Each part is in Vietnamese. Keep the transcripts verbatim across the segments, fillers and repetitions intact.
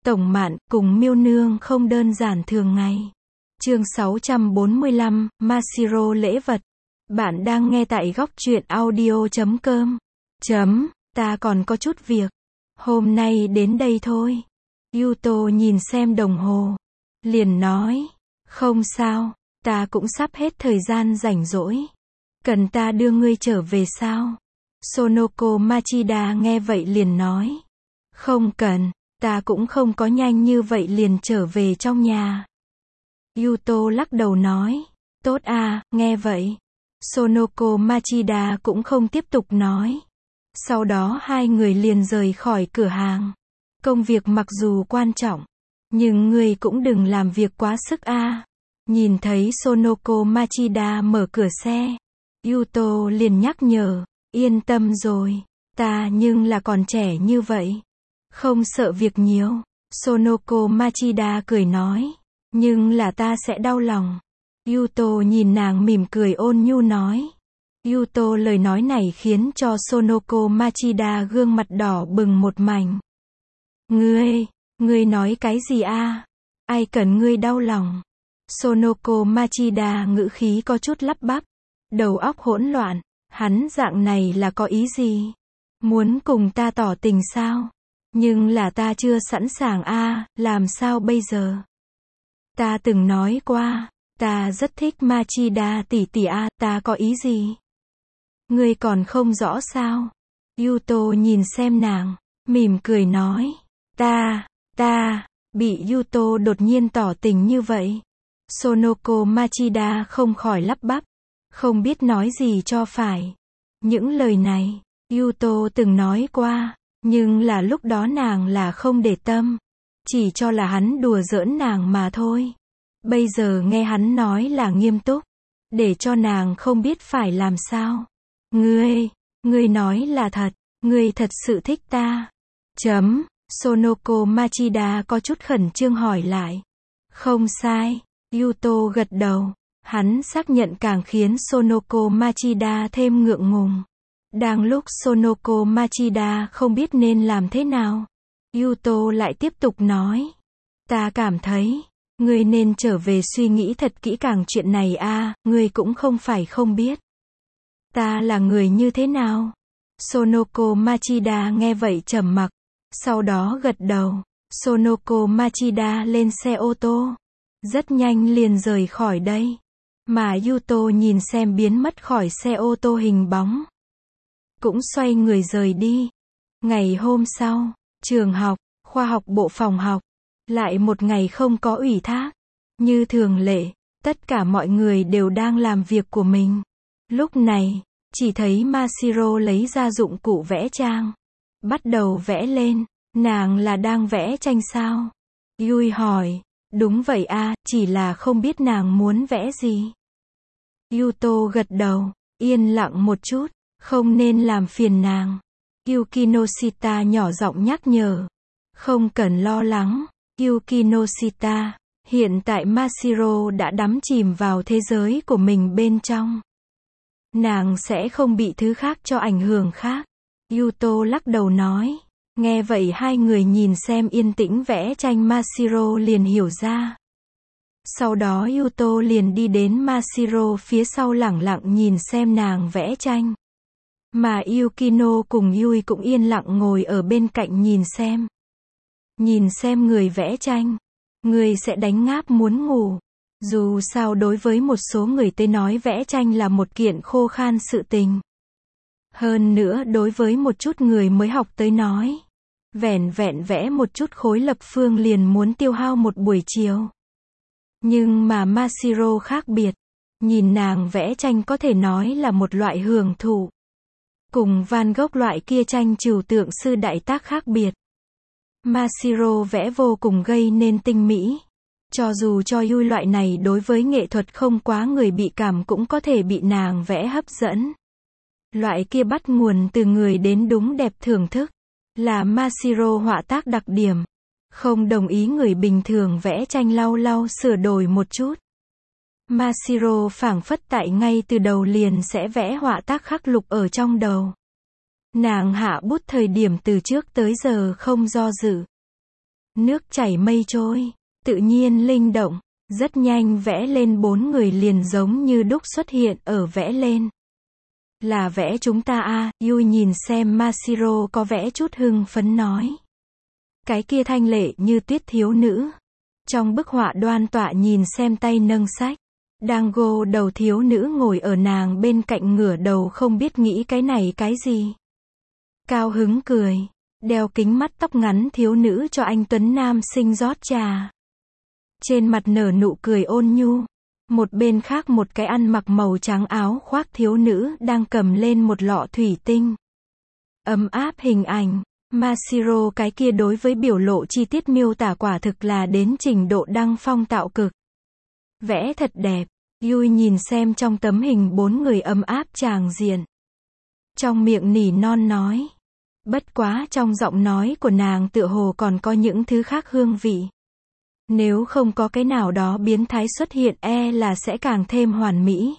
Tổng Mạn cùng Miêu Nương không đơn giản thường ngày. Chương sáu trăm bốn mươi lăm, Mashiro lễ vật. Bạn đang nghe tại góc truyện audio chấm com. Chấm, ta còn có chút việc. Hôm nay đến đây thôi. Yuto nhìn xem đồng hồ. Liền nói, không sao, ta cũng sắp hết thời gian rảnh rỗi. Cần ta đưa ngươi trở về sao? Sonoko Machida nghe vậy liền nói, không cần, ta cũng không có nhanh như vậy liền trở về trong nhà. Yuto lắc đầu nói, tốt à, nghe vậy. Sonoko Machida cũng không tiếp tục nói. Sau đó hai người liền rời khỏi cửa hàng. Công việc mặc dù quan trọng, nhưng ngươi cũng đừng làm việc quá sức a. À. Nhìn thấy Sonoko Machida mở cửa xe, Yuto liền nhắc nhở, yên tâm rồi, ta nhưng là còn trẻ như vậy. Không sợ việc nhiều. Sonoko Machida cười nói, nhưng là ta sẽ đau lòng. Yuto nhìn nàng mỉm cười ôn nhu nói. Yuto lời nói này khiến cho Sonoko Machida gương mặt đỏ bừng một mảnh. Ngươi, ngươi nói cái gì a? À? Ai cần ngươi đau lòng? Sonoko Machida ngữ khí có chút lắp bắp, đầu óc hỗn loạn, hắn dạng này là có ý gì? Muốn cùng ta tỏ tình sao? Nhưng là ta chưa sẵn sàng a, à, làm sao bây giờ? Ta từng nói qua, ta rất thích Machida tỷ tỷ a, à, ta có ý gì? Ngươi còn không rõ sao? Yuto nhìn xem nàng, mỉm cười nói, ta, ta, bị Yuto đột nhiên tỏ tình như vậy. Sonoko Machida không khỏi lắp bắp, không biết nói gì cho phải. Những lời này, Yuto từng nói qua, nhưng là lúc đó nàng là không để tâm, chỉ cho là hắn đùa giỡn nàng mà thôi. Bây giờ nghe hắn nói là nghiêm túc, để cho nàng không biết phải làm sao. Ngươi, ngươi nói là thật, ngươi thật sự thích ta. Chấm, Sonoko Machida có chút khẩn trương hỏi lại. Không sai, Yuto gật đầu, hắn xác nhận càng khiến Sonoko Machida thêm ngượng ngùng. Đang lúc Sonoko Machida không biết nên làm thế nào, Yuto lại tiếp tục nói, ta cảm thấy, ngươi nên trở về suy nghĩ thật kỹ càng chuyện này a, à, ngươi cũng không phải không biết. Ta là người như thế nào? Sonoko Machida nghe vậy trầm mặc, sau đó gật đầu. Sonoko Machida lên xe ô tô, rất nhanh liền rời khỏi đây. Mà Yuto nhìn xem biến mất khỏi xe ô tô hình bóng, cũng xoay người rời đi. Ngày hôm sau, trường học, khoa học bộ phòng học, lại một ngày không có ủy thác. Như thường lệ, tất cả mọi người đều đang làm việc của mình. Lúc này, chỉ thấy Mashiro lấy ra dụng cụ vẽ trang, bắt đầu vẽ lên. Nàng là đang vẽ tranh sao? Yui hỏi. Đúng vậy a, à, chỉ là không biết nàng muốn vẽ gì. Yuto gật đầu, yên lặng một chút, không nên làm phiền nàng. Yukinoshita nhỏ giọng nhắc nhở. Không cần lo lắng, Yukinoshita. Hiện tại Mashiro đã đắm chìm vào thế giới của mình bên trong. Nàng sẽ không bị thứ khác cho ảnh hưởng khác. Yuto lắc đầu nói. Nghe vậy hai người nhìn xem yên tĩnh vẽ tranh Mashiro liền hiểu ra. Sau đó Yuto liền đi đến Mashiro phía sau lẳng lặng nhìn xem nàng vẽ tranh. Mà Yukino cùng Yui cũng yên lặng ngồi ở bên cạnh nhìn xem. Nhìn xem người vẽ tranh, người sẽ đánh ngáp muốn ngủ. Dù sao đối với một số người tới nói vẽ tranh là một kiện khô khan sự tình. Hơn nữa đối với một chút người mới học tới nói, vẻn vẹn vẽ một chút khối lập phương liền muốn tiêu hao một buổi chiều. Nhưng mà Mashiro khác biệt, nhìn nàng vẽ tranh có thể nói là một loại hưởng thụ. Cùng Van Gogh loại kia tranh trừu tượng sư đại tác khác biệt. Mashiro vẽ vô cùng gây nên tinh mỹ. Cho dù cho Yui loại này đối với nghệ thuật không quá người bị cảm cũng có thể bị nàng vẽ hấp dẫn. Loại kia bắt nguồn từ người đến đúng đẹp thưởng thức, là Mashiro họa tác đặc điểm. Không đồng ý người bình thường vẽ tranh lau lau sửa đổi một chút. Mashiro phảng phất tại ngay từ đầu liền sẽ vẽ họa tác khắc lục ở trong đầu. Nàng hạ bút thời điểm từ trước tới giờ không do dự. Nước chảy mây trôi, tự nhiên linh động, rất nhanh vẽ lên bốn người liền giống như đúc xuất hiện ở vẽ lên. Là vẽ chúng ta à, Yui nhìn xem Mashiro có vẻ chút hưng phấn nói. Cái kia thanh lệ như tuyết thiếu nữ. Trong bức họa đoan tọa nhìn xem tay nâng sách. Đang gô đầu thiếu nữ ngồi ở nàng bên cạnh ngửa đầu không biết nghĩ cái này cái gì. Cao hứng cười. Đeo kính mắt tóc ngắn thiếu nữ cho anh Tuấn Nam sinh rót trà. Trên mặt nở nụ cười ôn nhu. Một bên khác một cái ăn mặc màu trắng áo khoác thiếu nữ đang cầm lên một lọ thủy tinh. Ấm áp hình ảnh. Mashiro cái kia đối với biểu lộ chi tiết miêu tả quả thực là đến trình độ đăng phong tạo cực. Vẽ thật đẹp. Yui nhìn xem trong tấm hình bốn người ấm áp tràng diện. Trong miệng nỉ non nói. Bất quá trong giọng nói của nàng tựa hồ còn có những thứ khác hương vị. Nếu không có cái nào đó biến thái xuất hiện e là sẽ càng thêm hoàn mỹ.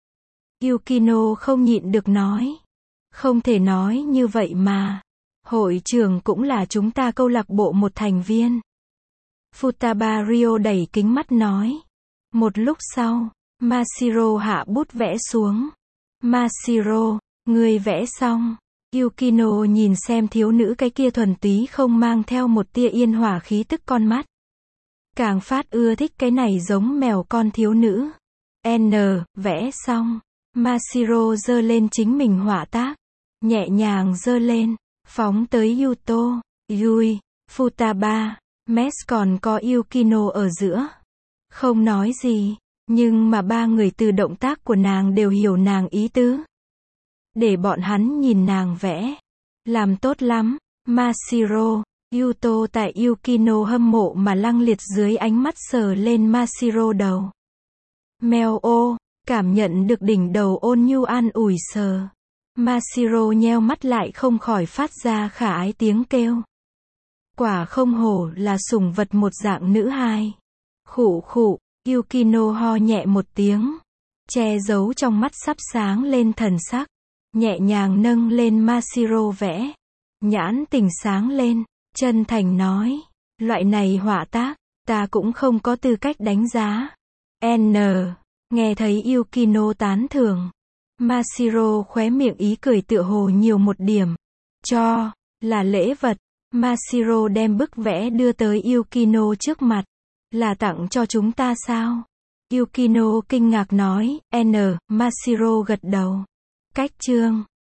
Yukino không nhịn được nói. Không thể nói như vậy mà. Hội trưởng cũng là chúng ta câu lạc bộ một thành viên. Futaba Ryo đẩy kính mắt nói. Một lúc sau, Mashiro hạ bút vẽ xuống. Mashiro, người vẽ xong. Yukino nhìn xem thiếu nữ cái kia thuần túy không mang theo một tia yên hỏa khí tức con mắt. Càng phát ưa thích cái này giống mèo con thiếu nữ. N, vẽ xong. Mashiro giơ lên chính mình họa tác. Nhẹ nhàng giơ lên. Phóng tới Yuto, Yui, Futaba, Mes còn có Yukino ở giữa. Không nói gì. Nhưng mà ba người từ động tác của nàng đều hiểu nàng ý tứ. Để bọn hắn nhìn nàng vẽ. Làm tốt lắm. Mashiro, Yuto tại Yukino hâm mộ mà lăng liệt dưới ánh mắt sờ lên Mashiro đầu. Mèo ô, cảm nhận được đỉnh đầu ôn nhu an ủi sờ. Mashiro nheo mắt lại không khỏi phát ra khả ái tiếng kêu. Quả không hổ là sủng vật một dạng nữ hài. Khụ khụ, Yukino ho nhẹ một tiếng. Che giấu trong mắt sắp sáng lên thần sắc. Nhẹ nhàng nâng lên Mashiro vẽ. Nhãn tình sáng lên, chân thành nói. Loại này họa tác, ta cũng không có tư cách đánh giá. N. Nghe thấy Yukino tán thưởng. Mashiro khóe miệng ý cười tựa hồ nhiều một điểm. Cho, là lễ vật. Mashiro đem bức vẽ đưa tới Yukino trước mặt. Là tặng cho chúng ta sao? Yukino kinh ngạc nói. N. Mashiro gật đầu. Cách chương.